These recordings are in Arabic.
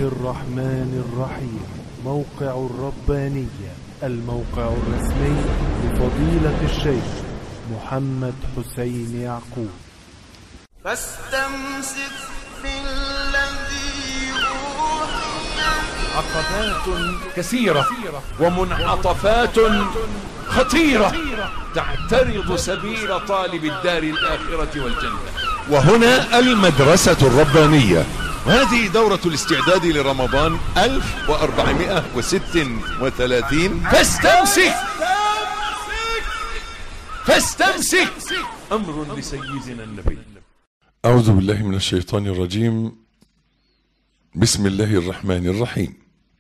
الرحمن الرحيم. موقع الربانية، الموقع الرسمي لفضيلة الشيخ محمد حسين يعقوب. فاستمسك بالذي أوحي. عقبات كثيرة ومنعطفات خطيرة تعترض سبيل طالب الدار الآخرة والجنة. وهنا المدرسة الربانية، هذه دورة الاستعداد لرمضان 1436. فاستمسك أمر لسيدنا النبي. أعوذ بالله من الشيطان الرجيم. بسم الله الرحمن الرحيم.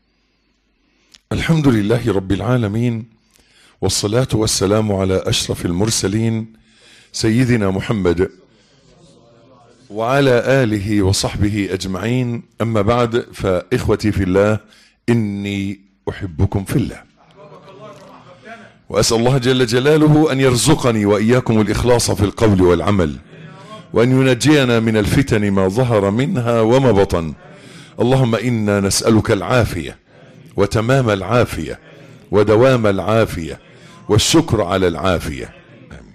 الحمد لله رب العالمين، والصلاة والسلام على أشرف المرسلين سيدنا محمد وعلى آله وصحبه أجمعين. أما بعد، فإخوتي في الله، إني أحبكم في الله، وأسأل الله جل جلاله أن يرزقني وإياكم الإخلاص في القول والعمل، وأن ينجينا من الفتن ما ظهر منها وما بطن. اللهم إنا نسألك العافية وتمام العافية ودوام العافية والشكر على العافية. آمين.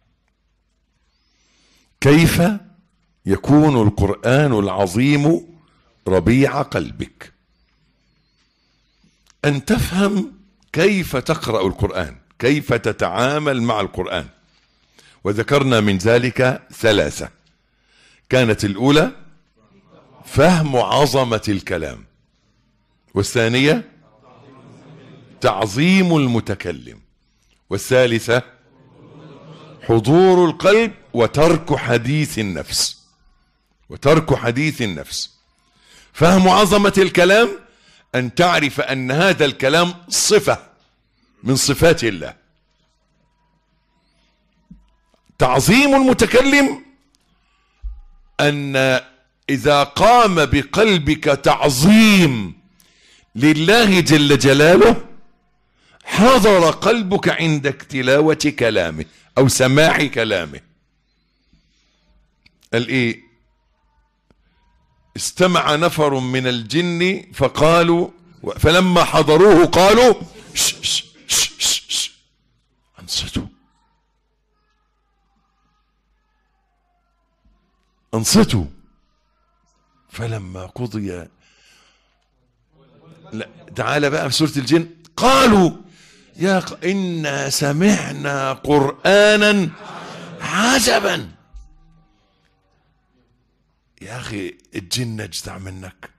كيف يكون القرآن العظيم ربيع قلبك؟ أن تفهم كيف تقرأ القرآن، كيف تتعامل مع القرآن. وذكرنا من ذلك ثلاثة. كانت الأولى فهم عظمة الكلام، والثانية تعظيم المتكلم، والثالثة حضور القلب وترك حديث النفس. فهم عظمة الكلام أن تعرف أن هذا الكلام صفة من صفات الله. تعظيم المتكلم أن إذا قام بقلبك تعظيم لله جل جلاله، حضر قلبك عند تلاوة كلامه أو سماع كلامه. قال إيه؟ استمع نفر من الجن فقالوا، فلما حضروه قالوا ش ش ش ش ش. انصتوا. فلما قضي، لا تعالى بقى في سورة الجن، قالوا إنا سمعنا قرآنا عجبا. يا أخي الجن اجدع منك.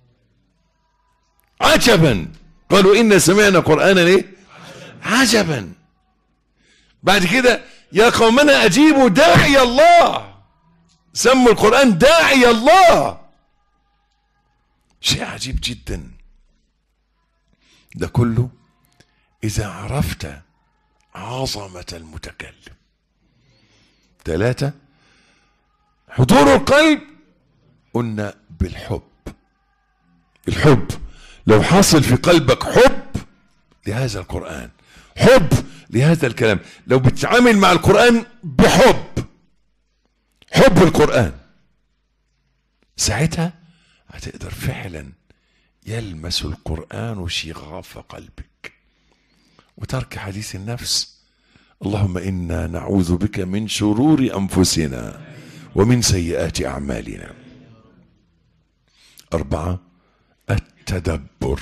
عجبا، قالوا إنا سمعنا قرآنا ايه؟ عجبا. بعد كده يا قومنا أجيبوا داعي الله، سموا القرآن داعي الله. شيء عجيب جدا. ده كله إذا عرفت عظمة المتكلم. ثلاثة، حضور القلب. قلنا بالحب. الحب لو حصل في قلبك حب لهذا القرآن، حب لهذا الكلام، لو بتتعامل مع القرآن بحب، حب القرآن، ساعتها هتقدر فعلا يلمس القرآن شغاف قلبك. وترك حديث النفس. اللهم إنا نعوذ بك من شرور أنفسنا ومن سيئات أعمالنا. 4، التدبر.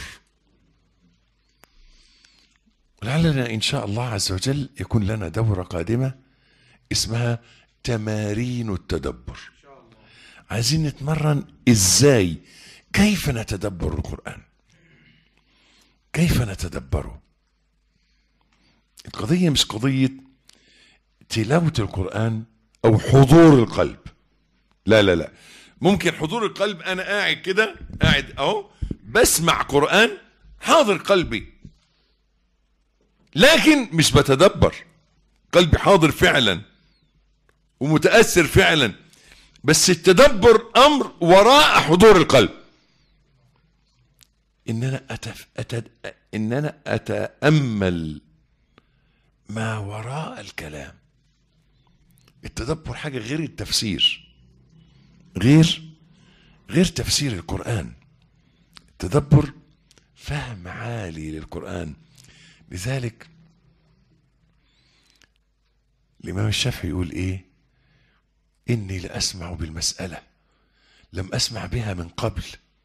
لعلنا إن شاء الله عز وجل يكون لنا دورة قادمة اسمها تمارين التدبر. عايزين نتمرن إزاي، كيف نتدبر القرآن، كيف نتدبره. القضية مش قضية تلاوة القرآن أو حضور القلب. لا لا لا، ممكن حضور القلب أنا قاعد كده، قاعد أهو بسمع قرآن حاضر قلبي، لكن مش بتدبر. قلبي حاضر فعلا ومتأثر فعلا، بس التدبر أمر وراء حضور القلب. إن أنا أتأمل ما وراء الكلام. التدبر حاجة غير التفسير، غير تفسير القرآن. التدبر فهم عالي للقرآن. لذلك الإمام الشافعي يقول إيه؟ إني لأسمع بالمسألة لم أسمع بها من قبل،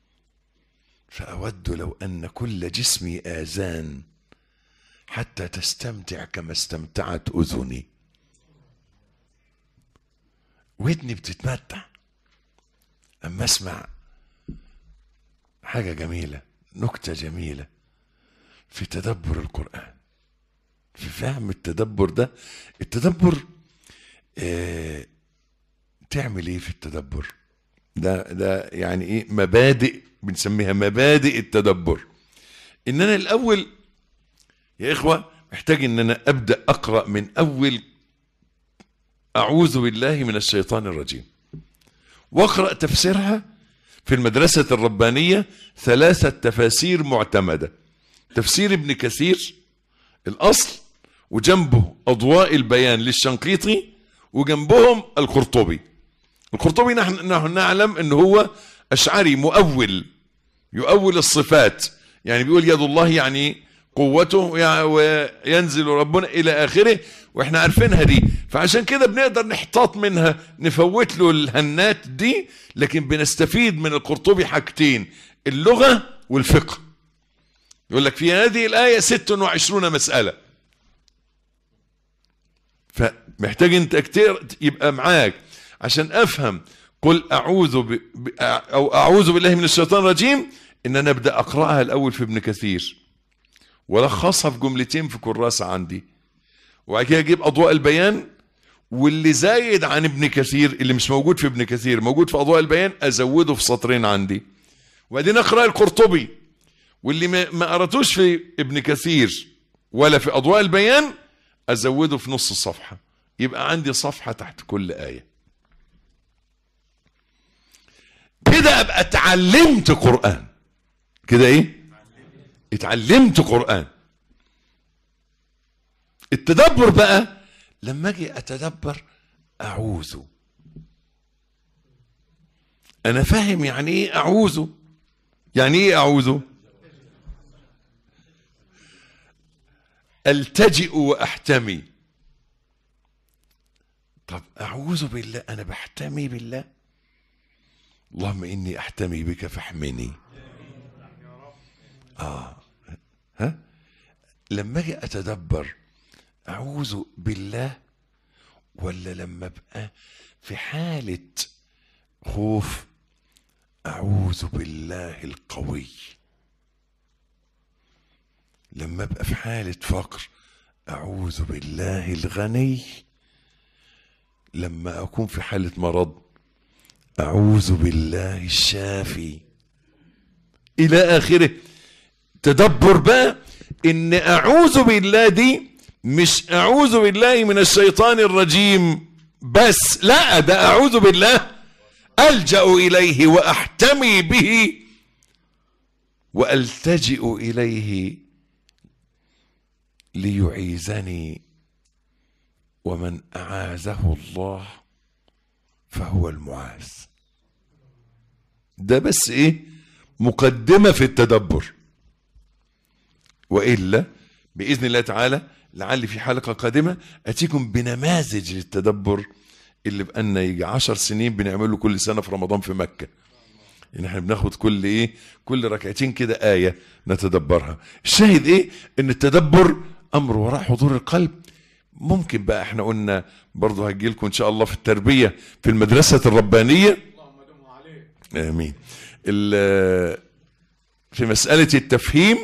فأود لو أن كل جسمي آذان حتى تستمتع كما استمتعت أذني. ودني بتتمتع أما أسمع حاجة جميلة، نكتة جميلة في تدبر القرآن، في فهم التدبر ده. التدبر تعمل ايه في التدبر ده يعني ايه؟ مبادئ بنسميها مبادئ التدبر. ان انا الاول يا اخوة محتاج ان انا ابدأ اقرأ من اول اعوذ بالله من الشيطان الرجيم، واقرأ تفسيرها في المدرسة الربانية 3 تفاسير معتمدة. تفسير ابن كثير الأصل، وجنبه أضواء البيان للشنقيطي، وجنبهم القرطبي. القرطبي نحن نعلم أنه هو أشعري مؤول، يؤول الصفات، يعني بيقول يد الله يعني قوته وينزل ربنا إلى آخره، وإحنا عارفينها دي، فعشان كده بنقدر نحتاط منها، نفوت له الهنات دي، لكن بنستفيد من القرطبي حاجتين: اللغة والفقه. يقول لك في هذه الآية 26 مسألة، فمحتاج انت كتير يبقى معاك عشان افهم. قل اعوذ بالله من الشيطان الرجيم، ان انا ابدا اقراها الاول في ابن كثير، ولخصها في جملتين في كراسة عندي، وبعد كده اجيب اضواء البيان، واللي زايد عن ابن كثير اللي مش موجود في ابن كثير موجود في اضواء البيان ازوده في سطرين عندي، وبعدين اقرا القرطبي، واللي ما قراتوش في ابن كثير ولا في اضواء البيان ازوده في نص الصفحة، يبقى عندي صفحة تحت كل آية. كده ابقى اتعلمت قرآن. كده ايه؟ اتعلمت قرآن. التدبر بقى لما اجي اتدبر اعوذ، انا فاهم يعني ايه اعوذ. يعني ايه اعوذ؟ التجئ واحتمي. طب اعوذ بالله، انا بحتمي بالله. اللهم اني احتمي بك فاحمني. ها لما اجي اتدبر اعوذ بالله، ولا لما ابقى في حالة خوف اعوذ بالله القوي، لما ابقى في حالة فقر اعوذ بالله الغني، لما اكون في حالة مرض اعوذ بالله الشافي، الى اخره. تدبر بقى ان اعوذ بالله دي مش اعوذ بالله من الشيطان الرجيم بس، لا، ده اعوذ بالله الجأ اليه واحتمي به والتجئ اليه ليعيذني، ومن اعاذه الله فهو المعاذ. ده بس ايه؟ مقدمة في التدبر. وإلا بإذن الله تعالى لعل في حلقة قادمة أتيكم بنماذج للتدبر اللي بقالنا يجي 10 سنين بنعمله كل سنة في رمضان في مكة. يعني احنا بناخد كل ركعتين كده آية نتدبرها. الشاهد ايه؟ ان التدبر امر وراء حضور القلب. ممكن بقى احنا قلنا برضو هجيلكم ان شاء الله في التربية في المدرسة الربانية، امين، في مسألة التفهيم،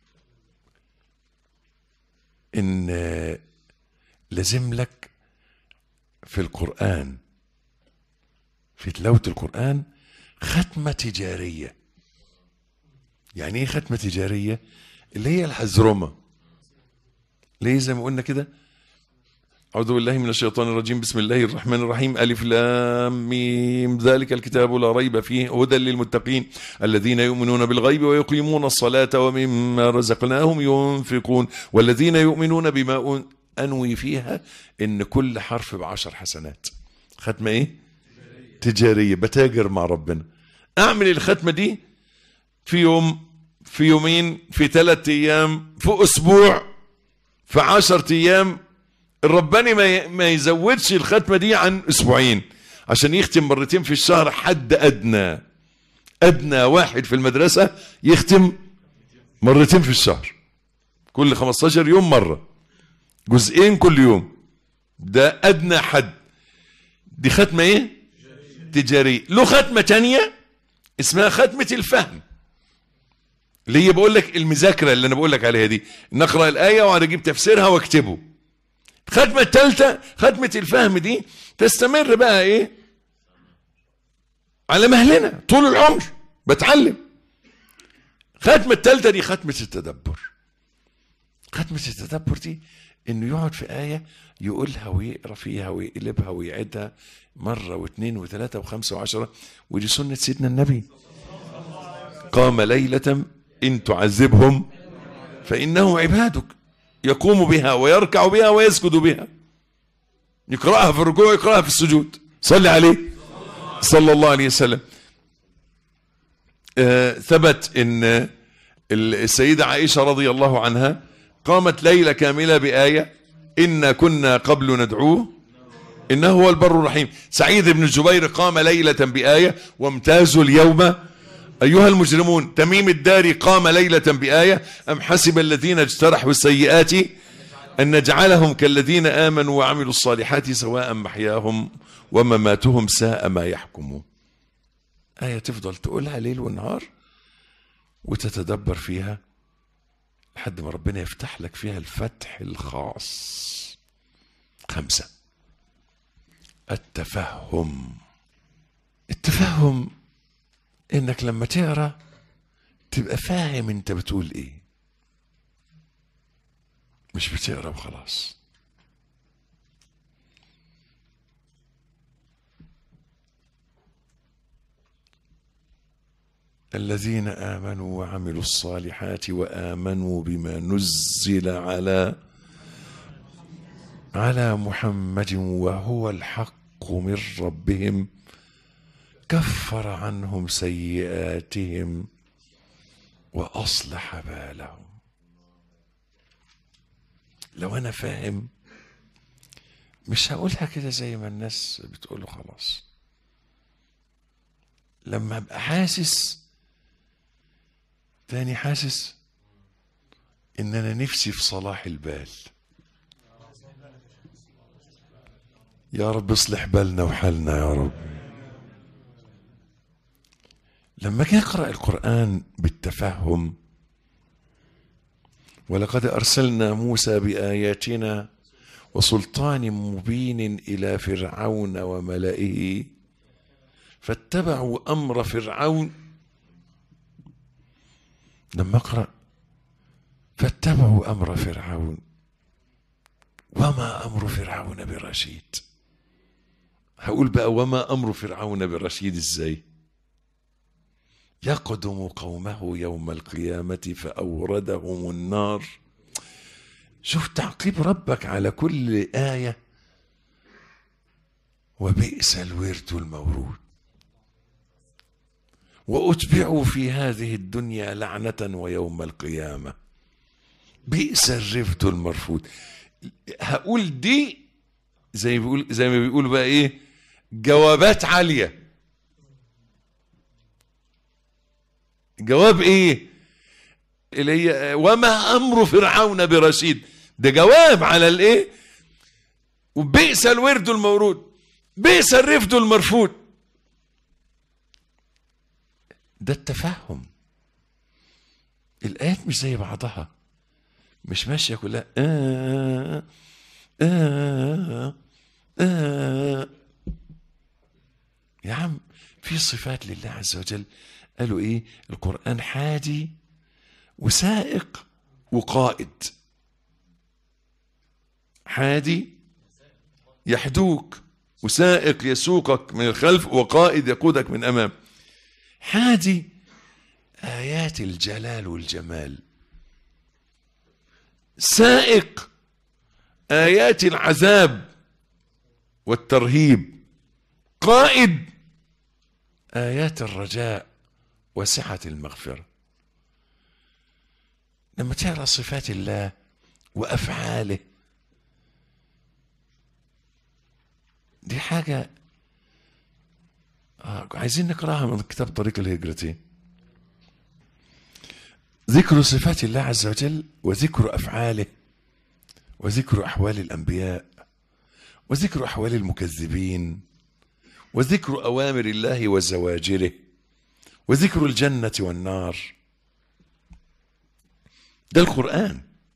ان لازم لك في القرآن، في تلاوة القرآن، ختمة تجارية. يعني ايه ختمة تجارية؟ اللي هي الحزرمة. ليه؟ زي ما قلنا كده: أعوذ بالله من الشيطان الرجيم، بسم الله الرحمن الرحيم، ألف لام ميم، ذلك الكتاب لا ريب فيه هدى للمتقين الذين يؤمنون بالغيب ويقيمون الصلاة ومما رزقناهم ينفقون والذين يؤمنون بما أنوي فيها إن كل حرف ب10 حسنات. ختمة إيه؟ تجارية. بتاجر مع ربنا. أعمل الختمة دي في يوم، في يومين، في 3 أيام، في أسبوع، في 10 أيام. الرباني ما يزودش الختمة دي عن أسبوعين، عشان يختم مرتين في الشهر. حد أدنى واحد في المدرسة يختم مرتين في الشهر، كل 15 يوم مرة، جزئين كل يوم. ده أدنى حد. دي ختمة إيه؟ تجارية. له ختمة تانية اسمها ختمة الفهم، اللي هي بقول لك المذاكرة اللي أنا بقول لك عليها دي، نقرأ الآية وأنا أجيب تفسيرها واكتبه. الختمة الثالثة ختمة الفهم دي تستمر بقى إيه؟ على مهلنا طول العمر بتعلم. ختمة الثالثة دي ختمة التدبر. ختمة التدبر دي إنه يقعد في آية يقولها ويقرأ فيها ويقلبها ويعدها مرة واثنين وثلاثة وخمسة وعشرة. ودي سنة سيدنا النبي. قام ليلة إن تعذبهم فإنه عبادك، يقوم بها ويركع بها ويسجد بها، يقرأها في الركوع يقرأها في السجود. صلي عليه صلى الله عليه وسلم. ثبت إن السيدة عائشة رضي الله عنها قامت ليلة كاملة بآية إنا كنا قبل ندعوه إنه هو البر الرحيم. سعيد بن جبير قام ليلة بآية وامتازوا اليوم أيها المجرمون. تميم الداري قام ليلة بآية أم حسب الذين اجترحوا السيئات أن نجعلهم كالذين آمنوا وعملوا الصالحات سواء محياهم ومماتهم ساء ما يحكمون. آية تفضل تقولها ليل ونهار وتتدبر فيها لحد ما ربنا يفتح لك فيها الفتح الخاص. 5. التفهم. التفهم انك لما تقرا تبقى فاهم انت بتقول ايه، مش بتقرا وخلاص. الذين آمنوا وعملوا الصالحات وآمنوا بما نزل على محمد وهو الحق من ربهم كفر عنهم سيئاتهم وأصلح بالهم. لو أنا فاهم مش هقولها كده زي ما الناس بتقوله خلاص. لما أبقى حاسس تاني، حاسس إن أنا نفسي في صلاح البال. يا رب اصلح بالنا وحالنا يا رب. لما كان أقرأ القرآن بالتفهم، ولقد أرسلنا موسى بآياتنا وسلطان مبين إلى فرعون وملئه فاتبعوا أمر فرعون. لما أقرأ فاتبعوا أمر فرعون وما أمر فرعون برشيد، هقول بقى وما أمر فرعون برشيد إزاي؟ يقدم قومه يوم القيامة فأوردهم النار. شوف تعقيب ربك على كل آية. وبئس الورد المورود وأتبعوا في هذه الدنيا لعنة ويوم القيامة بئس الرفد المرفود. هقول دي زي ما بيقولوا بقى ايه، جوابات عالية. جواب ايه اللي هي وما امر فرعون برشيد، ده جواب على الايه. وبئس الورد المورود بئس الرفد المرفود. ده التفهم. الآيات مش زي بعضها، مش ماشية كلها يا عم. في صفات لله عز وجل قالوا ايه؟ القرآن حادي وسائق وقائد. حادي يحدوك، وسائق يسوقك من الخلف، وقائد يقودك من امام. حادي آيات الجلال والجمال، سائق آيات العذاب والترهيب، قائد آيات الرجاء وسعة المغفرة. لما تقرأ صفات الله وأفعاله دي حاجة عايزين نقرأها من كتاب طريق الهجرتين. ذكر صفات الله عز وجل وذكر أفعاله وذكر أحوال الأنبياء وذكر أحوال المكذبين وذكر أوامر الله وزواجره وذكر الجنة والنار. ده القرآن،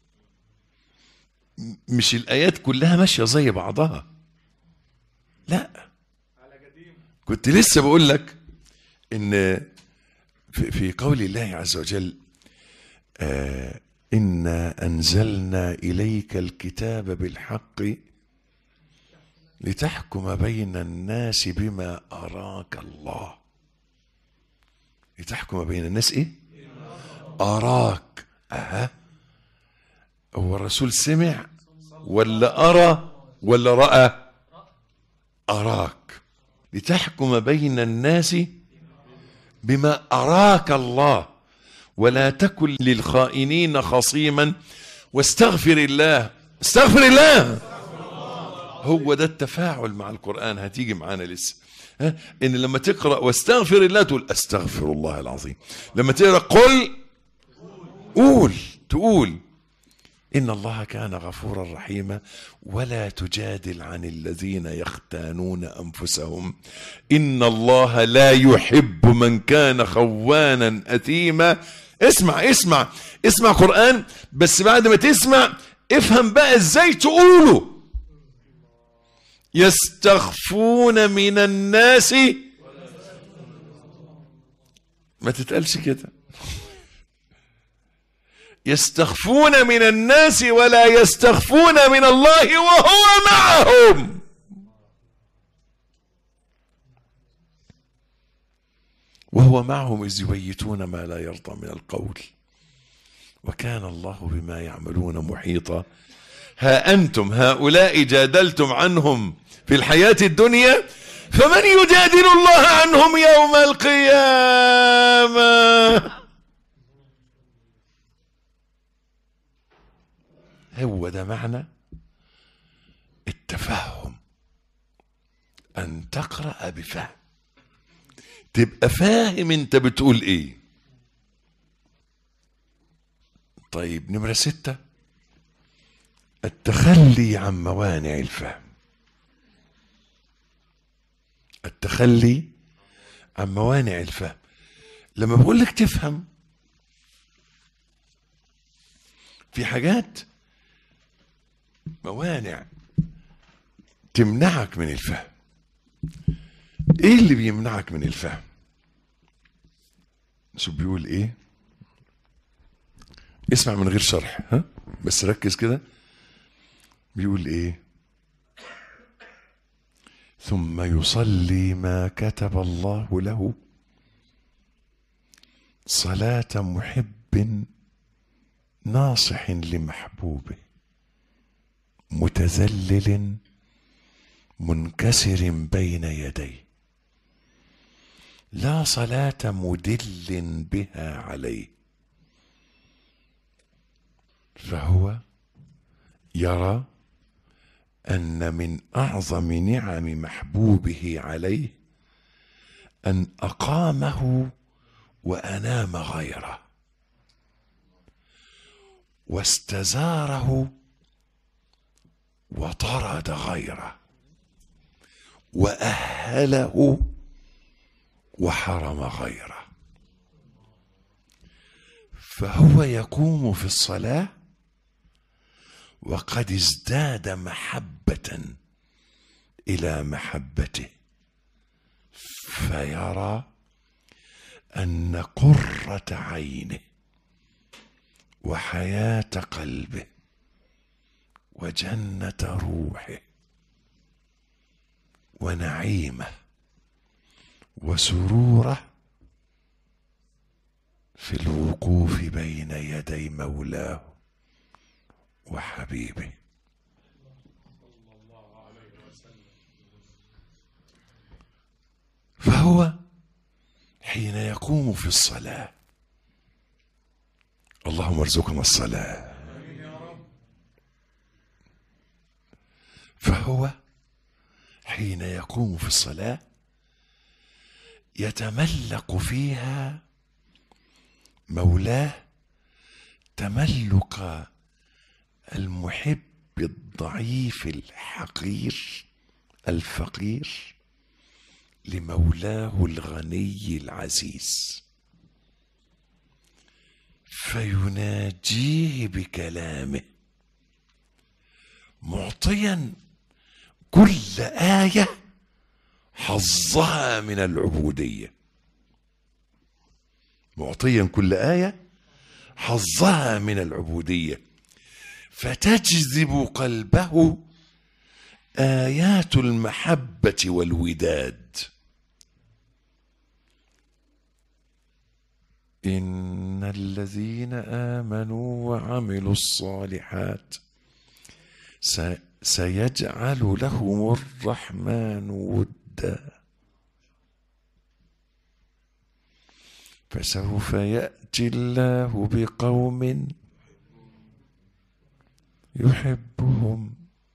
مش الآيات كلها ماشية زي بعضها، لا. كنت لسه بقول لك إن في قول الله عز وجل إنا أنزلنا إليك الكتاب بالحق لتحكم بين الناس بما أراك الله. لتحكم بين الناس إيه؟ أراك. هو الرسول سمع ولا أرى ولا رأى؟ أراك. لتحكم بين الناس بما أراك الله ولا تكن للخائنين خصيما واستغفر الله. استغفر الله. هو ده التفاعل مع القرآن. هتيجي معانا لسه إن لما تقرأ واستغفر الله تقول أستغفر الله العظيم. لما تقرأ قل تقول إن الله كان غفورا رحيما ولا تجادل عن الذين يختانون أنفسهم إن الله لا يحب من كان خوانا أثيما. اسمع قرآن، بس بعد ما تسمع افهم بقى ازاي تقوله. يستخفون من الناس، ما تتقالش كده. يستخفون من الناس ولا يستخفون من الله وهو معهم. وهو معهم إذ يبيتون ما لا يرضى من القول وكان الله بما يعملون محيطا. ها أنتم هؤلاء جادلتم عنهم في الحياة الدنيا فمن يجادل الله عنهم يوم القيامة. هو ده معنى التفهم، أن تقرأ بفهم، تبقى فاهم انت بتقول ايه. طيب نمرة 6 التخلي عن موانع الفهم. التخلي عن موانع الفهم. لما بقول لك تفهم، في حاجات موانع تمنعك من الفهم. ايه اللي بيمنعك من الفهم؟ شو بيقول ايه؟ اسمع من غير شرح، بس ركز كده. بيقول ايه؟ ثم يصلي ما كتب الله له صلاة محب ناصح لمحبوبه متذلل منكسر بين يديه لا صلاة مدل بها عليه. فهو يرى أن من أعظم نعم محبوبه عليه أن أقامه وأنام غيره واستزاره وطرد غيره وأهله وحرم غيره. فهو يقوم في الصلاة وقد ازداد محبة إلى محبته، فيرى أن قرة عينه وحياة قلبه وجنة روحه ونعيمه وسروره في الوقوف بين يدي مولاه وحبيبه. فهو حين يقوم في الصلاة اللهم ارزقنا الصلاة. فهو حين يقوم في الصلاة يتملق فيها مولاه تملق المحب الضعيف الحقير الفقير لمولاه الغني العزيز، فيناجيه بكلامه معطيا كل آية حظها من العبودية، معطيا كل آية حظها من العبودية، فتجذب قلبه آيات المحبة والوداد. إن الذين آمنوا وعملوا الصالحات سيجعل لهم الرحمن ودا، فسوف يأتي الله بقوم يحبهم،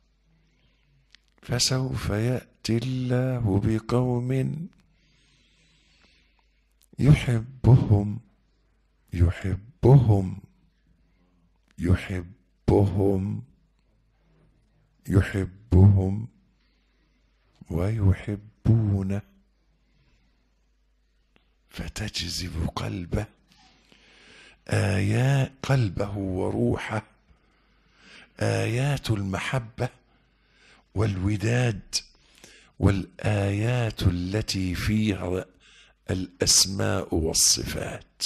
فسوف يأتي الله بقوم يحبهم يحبهم يحبهم يحبهم ويحبونه، فتجذب قلبه وروحه آيات المحبة والوداد، والآيات التي فيها الأسماء والصفات،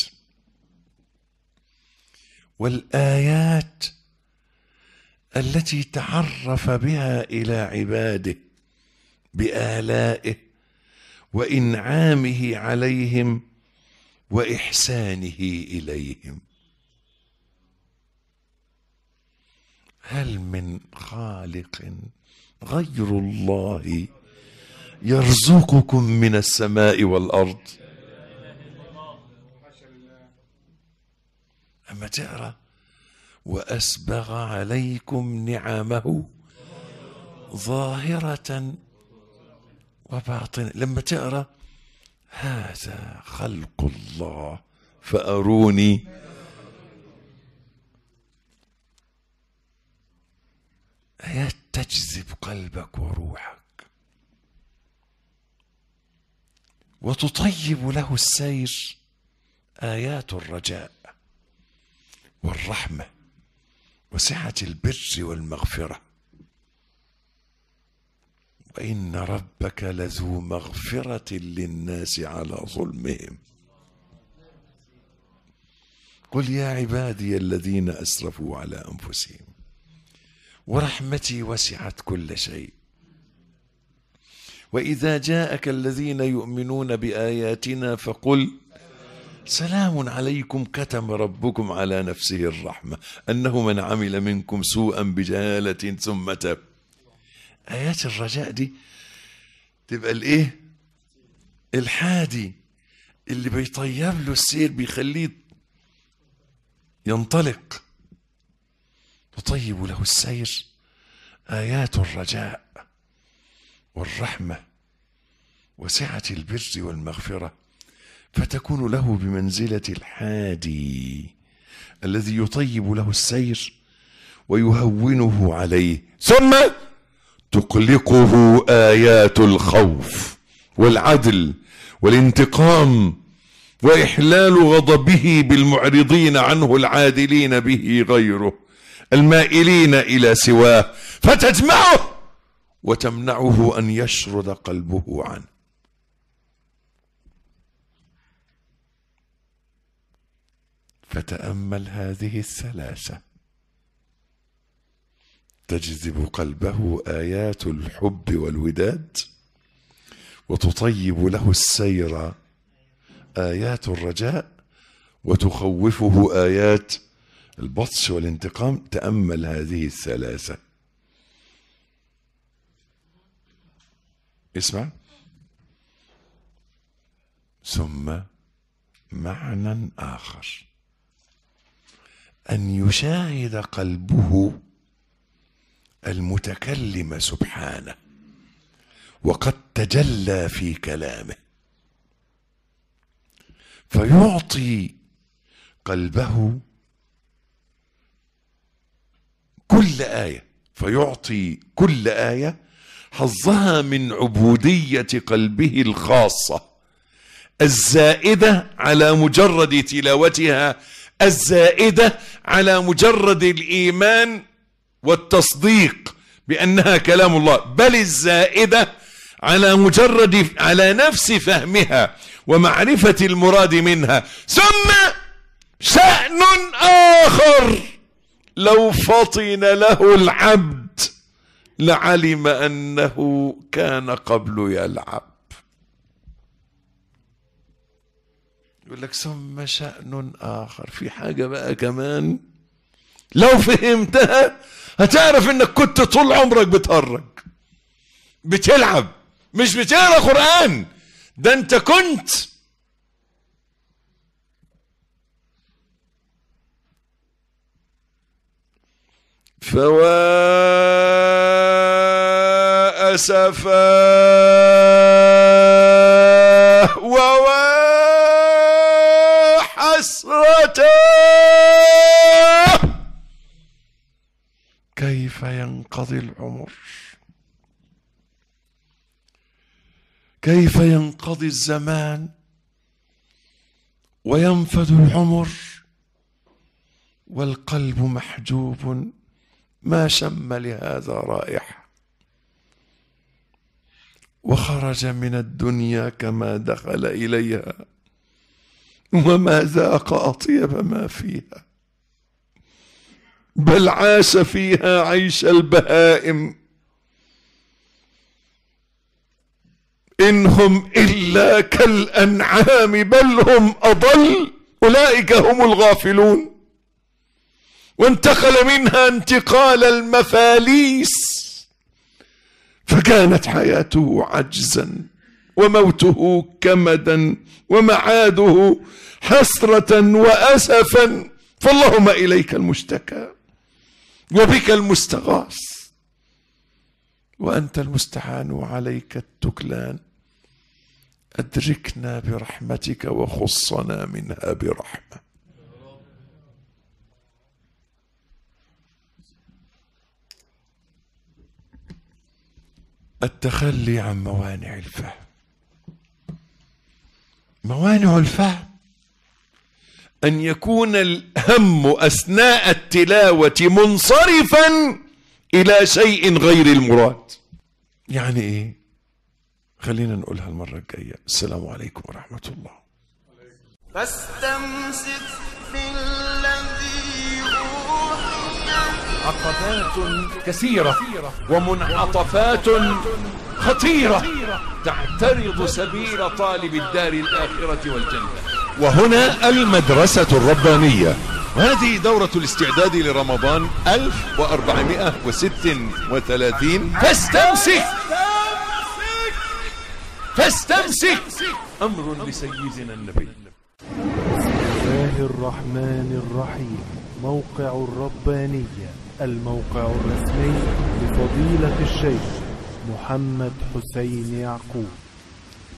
والآيات التي تعرف بها إلى عباده بآلائه وإنعامه عليهم وإحسانه إليهم. هل من خالق غير الله يرزقكم من السماء والأرض؟ أما تقرأ وأسبغ عليكم نعمه ظاهرة وباطنة، لما تقرأ هذا خلق الله فأروني، آيات تجذب قلبك وروحك وتطيب له السير، آيات الرجاء والرحمة وسعة البر والمغفرة. وإن ربك لذو مغفرة للناس على ظلمهم، قل يا عبادي الذين أسرفوا على أنفسهم ورحمتي وسعت كل شيء، وإذا جاءك الذين يؤمنون بآياتنا فقل سلام عليكم كتب ربكم على نفسه الرحمة أنه من عمل منكم سوءا بجهالة ثم تاب. آيات الرجاء دي تبقى الإيه؟ الحادي اللي بيطيب له السير، بيخليه ينطلق، تطيب له السير آيات الرجاء والرحمة وسعة البر والمغفرة، فتكون له بمنزلة الحادي الذي يطيب له السير ويهونه عليه، ثم تقلقه آيات الخوف والعدل والانتقام وإحلال غضبه بالمعرضين عنه العادلين به غيره المائلين إلى سواه، فتجمعه وتمنعه أن يشرد قلبه عنه. فتأمل هذه الثلاثة، تجذب قلبه آيات الحب والوداد، وتطيب له السير آيات الرجاء، وتخوفه آيات البطش والانتقام. تأمل هذه الثلاثة. اسمع. ثم معنى آخر، أن يشاهد قلبه المتكلم سبحانه وقد تجلى في كلامه، فيعطي قلبه كل آية حظها من عبودية قلبه الخاصة الزائدة على مجرد تلاوتها، الزائدة على مجرد الإيمان والتصديق بأنها كلام الله، بل الزائدة على نفس فهمها ومعرفة المراد منها. ثم شأن آخر لو فطن له العبد لعلم أنه كان قبل يلعب. يقول لك ثم شأن آخر، في حاجة بقى كمان لو فهمتها هتعرف انك كنت طول عمرك بتهرج بتلعب، مش بتقرأ قرآن، ده انت كنت فوا أسفا ووا حسرة كيف ينقضي العمر، كيف ينقضي الزمان وينفد العمر والقلب محجوب ما شم لهذا رائحة، وخرج من الدنيا كما دخل إليها وما ذاق أطيب ما فيها، بل عاش فيها عيش البهائم إن هم إلا كالأنعام بل هم أضل أولئك هم الغافلون. وانتقل منها انتقال المفاليس، فكانت حياته عجزا وموته كمدا ومعاده حسرة وأسفا. فاللهم إليك المشتكى وبك المستغاث وأنت المستعان وعليك التكلان. أدركنا برحمتك وخصنا منها برحمة. التخلي عن موانع الفهم. موانع الفهم أن يكون الهم أثناء التلاوة منصرفا إلى شيء غير المراد. يعني إيه؟ خلينا نقولها المرة الجاية. السلام عليكم ورحمة الله. فاستمسك بالذي أوحي. عقبات كثيرة ومنعطفات خطيرة تعترض سبيل طالب الدار الآخرة والجنة. وهنا المدرسة الربانية، وهذه دورة الاستعداد لرمضان 1436. فاستمسك أمر لسيدنا النبي. بسم الله الرحمن الرحيم. موقع الربانية، الموقع الرسمي لفضيلة الشيخ محمد حسين يعقوب.